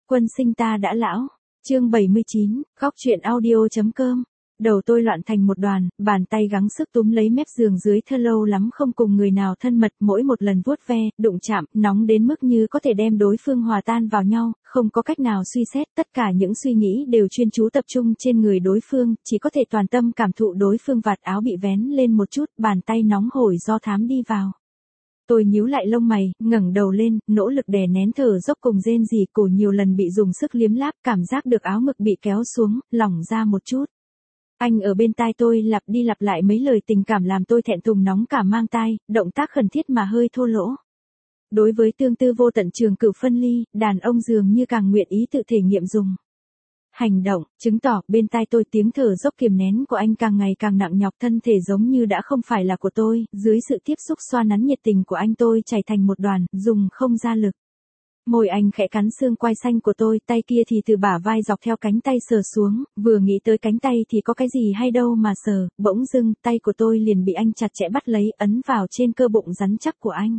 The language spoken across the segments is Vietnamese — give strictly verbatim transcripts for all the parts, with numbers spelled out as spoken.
Quân sinh ta đã lão. Chương bảy mươi chín, khóc chuyện audio.com. Đầu tôi loạn thành một đoàn, bàn tay gắng sức túm lấy mép giường dưới thơ lâu lắm không cùng người nào thân mật, mỗi một lần vuốt ve, đụng chạm, nóng đến mức như có thể đem đối phương hòa tan vào nhau, không có cách nào suy xét, tất cả những suy nghĩ đều chuyên chú tập trung trên người đối phương, chỉ có thể toàn tâm cảm thụ đối phương vạt áo bị vén lên một chút, bàn tay nóng hổi do thám đi vào. Tôi nhíu lại lông mày, ngẩng đầu lên, nỗ lực đè nén thở dốc cùng rên rỉ, cổ nhiều lần bị dùng sức liếm láp, cảm giác được áo ngực bị kéo xuống, lỏng ra một chút. Anh ở bên tai tôi lặp đi lặp lại mấy lời tình cảm làm tôi thẹn thùng nóng cả mang tai, động tác khẩn thiết mà hơi thô lỗ. Đối với tương tư vô tận trường cửu phân ly, đàn ông dường như càng nguyện ý tự thể nghiệm dùng hành động, chứng tỏ bên tai tôi tiếng thở dốc kiềm nén của anh càng ngày càng nặng nhọc, thân thể giống như đã không phải là của tôi, dưới sự tiếp xúc xoa nắn nhiệt tình của anh tôi chảy thành một đoàn, dùng không ra lực. Môi anh khẽ cắn xương quai xanh của tôi, tay kia thì từ bả vai dọc theo cánh tay sờ xuống, vừa nghĩ tới cánh tay thì có cái gì hay đâu mà sờ, bỗng dưng, tay của tôi liền bị anh chặt chẽ bắt lấy, ấn vào trên cơ bụng rắn chắc của anh.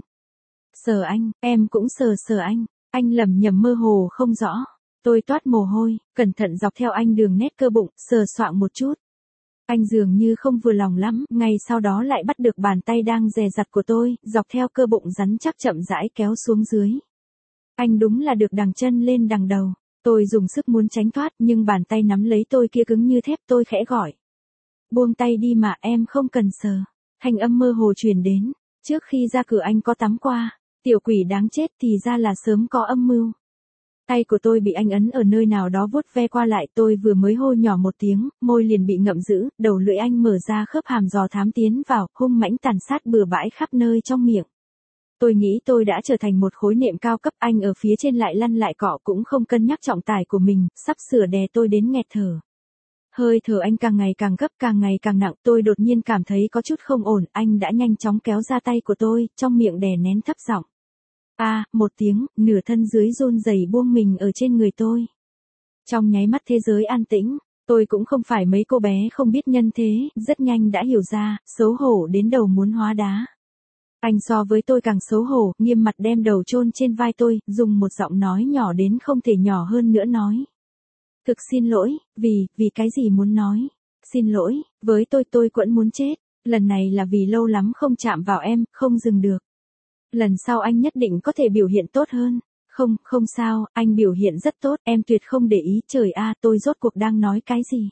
Sờ anh, em cũng sờ sờ anh, anh lẩm nhẩm mơ hồ không rõ. Tôi toát mồ hôi, cẩn thận dọc theo anh đường nét cơ bụng, sờ soạng một chút. Anh dường như không vừa lòng lắm, ngay sau đó lại bắt được bàn tay đang dè dặt của tôi, dọc theo cơ bụng rắn chắc chậm rãi kéo xuống dưới. Anh đúng là được đằng chân lên đằng đầu. Tôi dùng sức muốn tránh thoát, nhưng bàn tay nắm lấy tôi kia cứng như thép, tôi khẽ gọi. Buông tay đi mà, em không cần sờ. Thanh âm mơ hồ truyền đến. Trước khi ra cửa anh có tắm qua. Tiểu quỷ đáng chết, thì ra là sớm có âm mưu. Tay của tôi bị anh ấn ở nơi nào đó vuốt ve qua lại, tôi vừa mới hô nhỏ một tiếng, môi liền bị ngậm giữ, đầu lưỡi anh mở ra khớp hàm dò thám tiến vào, hung mãnh tàn sát bừa bãi khắp nơi trong miệng. Tôi nghĩ tôi đã trở thành một khối nệm cao cấp, anh ở phía trên lại lăn lại cọ cũng không cân nhắc trọng tải của mình, sắp sửa đè tôi đến nghẹt thở. Hơi thở anh càng ngày càng gấp, càng ngày càng nặng, tôi đột nhiên cảm thấy có chút không ổn, anh đã nhanh chóng kéo ra tay của tôi, trong miệng đè nén thấp giọng. A, à, một tiếng, nửa thân dưới run rẩy buông mình ở trên người tôi. Trong nháy mắt thế giới an tĩnh, tôi cũng không phải mấy cô bé không biết nhân thế, rất nhanh đã hiểu ra, xấu hổ đến đầu muốn hóa đá. Anh so với tôi càng xấu hổ, nghiêm mặt đem đầu chôn trên vai tôi, dùng một giọng nói nhỏ đến không thể nhỏ hơn nữa nói. Thực xin lỗi, vì, vì cái gì muốn nói. Xin lỗi, với tôi tôi cũng muốn chết, lần này là vì lâu lắm không chạm vào em, không dừng được. Lần sau anh nhất định có thể biểu hiện tốt hơn. Không, không sao, anh biểu hiện rất tốt, em tuyệt không để ý, trời a, tôi rốt cuộc đang nói cái gì.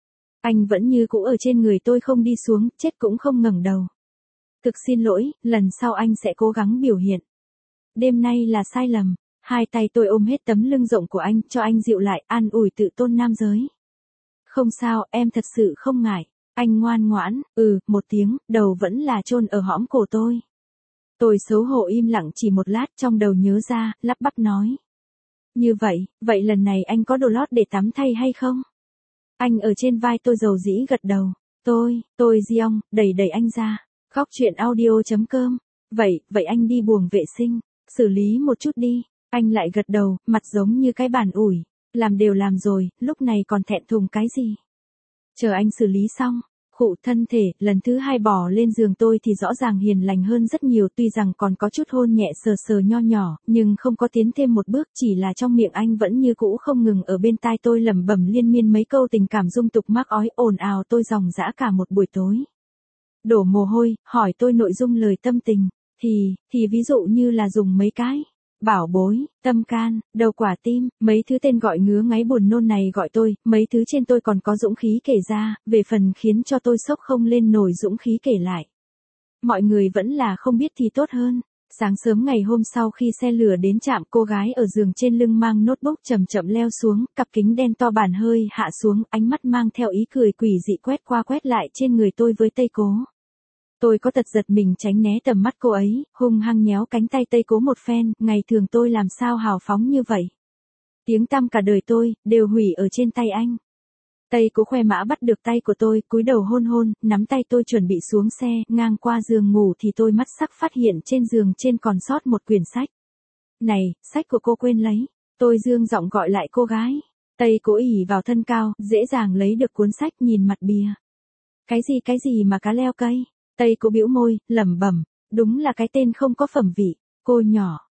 Anh vẫn như cũ ở trên người tôi không đi xuống, chết cũng không ngẩng đầu. Thực xin lỗi, lần sau anh sẽ cố gắng biểu hiện. Đêm nay là sai lầm. Hai tay tôi ôm hết tấm lưng rộng của anh, cho anh dịu lại, an ủi tự tôn nam giới. Không sao, em thật sự không ngại. Anh ngoan ngoãn, ừ, một tiếng, đầu vẫn là chôn ở hõm cổ tôi. Tôi xấu hổ im lặng chỉ một lát, trong đầu nhớ ra, lắp bắp nói. Như vậy, vậy lần này anh có đồ lót để tắm thay hay không? Anh ở trên vai tôi dầu dĩ gật đầu. Tôi, tôi Giong, đẩy đẩy anh ra. Khóc chuyện audio.com. Vậy, vậy anh đi buồng vệ sinh, xử lý một chút đi. Anh lại gật đầu, mặt giống như cái bàn ủi. Làm đều làm rồi, lúc này còn thẹn thùng cái gì? Chờ anh xử lý xong. Khụ thân thể, lần thứ hai bỏ lên giường tôi thì rõ ràng hiền lành hơn rất nhiều, tuy rằng còn có chút hôn nhẹ sờ sờ nho nhỏ, nhưng không có tiến thêm một bước, chỉ là trong miệng anh vẫn như cũ không ngừng ở bên tai tôi lẩm bẩm liên miên mấy câu tình cảm dung tục mắc ói, ồn ào tôi ròng rã cả một buổi tối. Đổ mồ hôi, hỏi tôi nội dung lời tâm tình, thì, thì ví dụ như là dùng mấy cái. Bảo bối, tâm can, đầu quả tim, mấy thứ tên gọi ngứa ngáy buồn nôn này gọi tôi, mấy thứ trên tôi còn có dũng khí kể ra, về phần khiến cho tôi sốc không lên nổi dũng khí kể lại. Mọi người vẫn là không biết thì tốt hơn. Sáng sớm ngày hôm sau khi xe lửa đến trạm, cô gái ở giường trên lưng mang notebook chậm chậm leo xuống, cặp kính đen to bản hơi hạ xuống, ánh mắt mang theo ý cười quỷ dị quét qua quét lại trên người tôi với tay cố. Tôi có tật giật mình tránh né tầm mắt cô ấy, hung hăng nhéo cánh tay Tây Cố một phen, ngày thường tôi làm sao hào phóng như vậy. Tiếng tăm cả đời tôi, đều hủy ở trên tay anh. Tây Cố khoe mã bắt được tay của tôi, cúi đầu hôn hôn, nắm tay tôi chuẩn bị xuống xe, ngang qua giường ngủ thì tôi mắt sắc phát hiện trên giường trên còn sót một quyển sách. Này, sách của cô quên lấy. Tôi dương giọng gọi lại cô gái. Tây Cố ỉ vào thân cao, dễ dàng lấy được cuốn sách nhìn mặt bìa. Cái gì cái gì mà cá leo cây? Tây Cố bĩu môi, lẩm bẩm, đúng là cái tên không có phẩm vị. Cô nhỏ,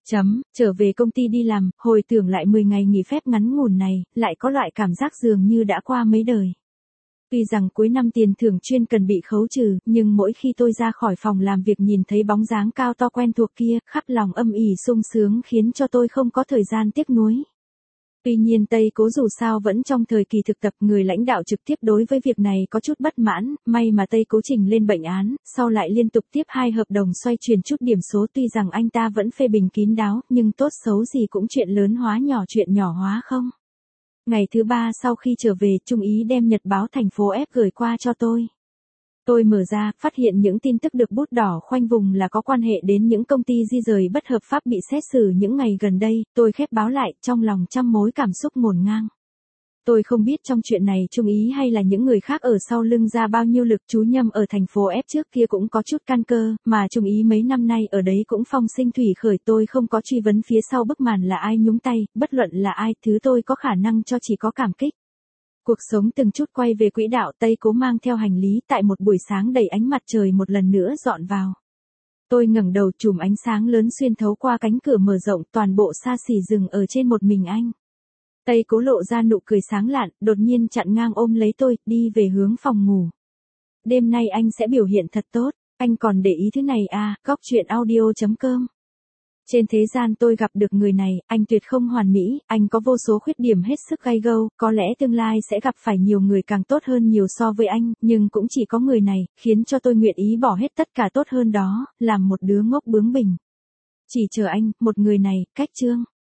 Chấm, trở về công ty đi làm, hồi tưởng lại mười ngày nghỉ phép ngắn ngủn này, lại có loại cảm giác dường như đã qua mấy đời. Tuy rằng cuối năm tiền thưởng chuyên cần bị khấu trừ, nhưng mỗi khi tôi ra khỏi phòng làm việc nhìn thấy bóng dáng cao to quen thuộc kia, khắp lòng âm ỉ sung sướng khiến cho tôi không có thời gian tiếc nuối. Tuy nhiên Tây Cố dù sao vẫn trong thời kỳ thực tập, người lãnh đạo trực tiếp đối với việc này có chút bất mãn, may mà Tây Cố trình lên bệnh án, sau lại liên tục tiếp hai hợp đồng xoay chuyển chút điểm số. Tuy rằng anh ta vẫn phê bình kín đáo, nhưng tốt xấu gì cũng chuyện lớn hóa nhỏ chuyện nhỏ hóa không. Ngày thứ ba sau khi trở về, Trung Ý đem nhật báo thành phố F gửi qua cho tôi. Tôi mở ra, phát hiện những tin tức được bút đỏ khoanh vùng là có quan hệ đến những công ty di rời bất hợp pháp bị xét xử những ngày gần đây. Tôi khép báo lại, trong lòng trăm mối cảm xúc ngổn ngang. Tôi không biết trong chuyện này Trung Ý hay là những người khác ở sau lưng ra bao nhiêu lực. Chú Nhâm ở thành phố F trước kia cũng có chút can cơ, mà Trung Ý mấy năm nay ở đấy cũng phong sinh thủy khởi. Tôi không có truy vấn phía sau bức màn là ai nhúng tay, bất luận là ai, thứ tôi có khả năng cho chỉ có cảm kích. Cuộc sống từng chút quay về quỹ đạo. Tây Cố mang theo hành lý tại một buổi sáng đầy ánh mặt trời một lần nữa dọn vào. Tôi ngẩng đầu, chùm ánh sáng lớn xuyên thấu qua cánh cửa mở rộng, toàn bộ xa xỉ dừng ở trên một mình anh. Tây Cố lộ ra nụ cười sáng lạn, đột nhiên chặn ngang ôm lấy tôi, đi về hướng phòng ngủ. Đêm nay anh sẽ biểu hiện thật tốt, anh còn để ý thứ này à? Góc chuyện audio chấm com. Trên thế gian tôi gặp được người này, anh tuyệt không hoàn mỹ, anh có vô số khuyết điểm hết sức gay gâu, có lẽ tương lai sẽ gặp phải nhiều người càng tốt hơn nhiều so với anh, nhưng cũng chỉ có người này, khiến cho tôi nguyện ý bỏ hết tất cả tốt hơn đó, làm một đứa ngốc bướng bỉnh. Chỉ chờ anh, một người này, cách chương.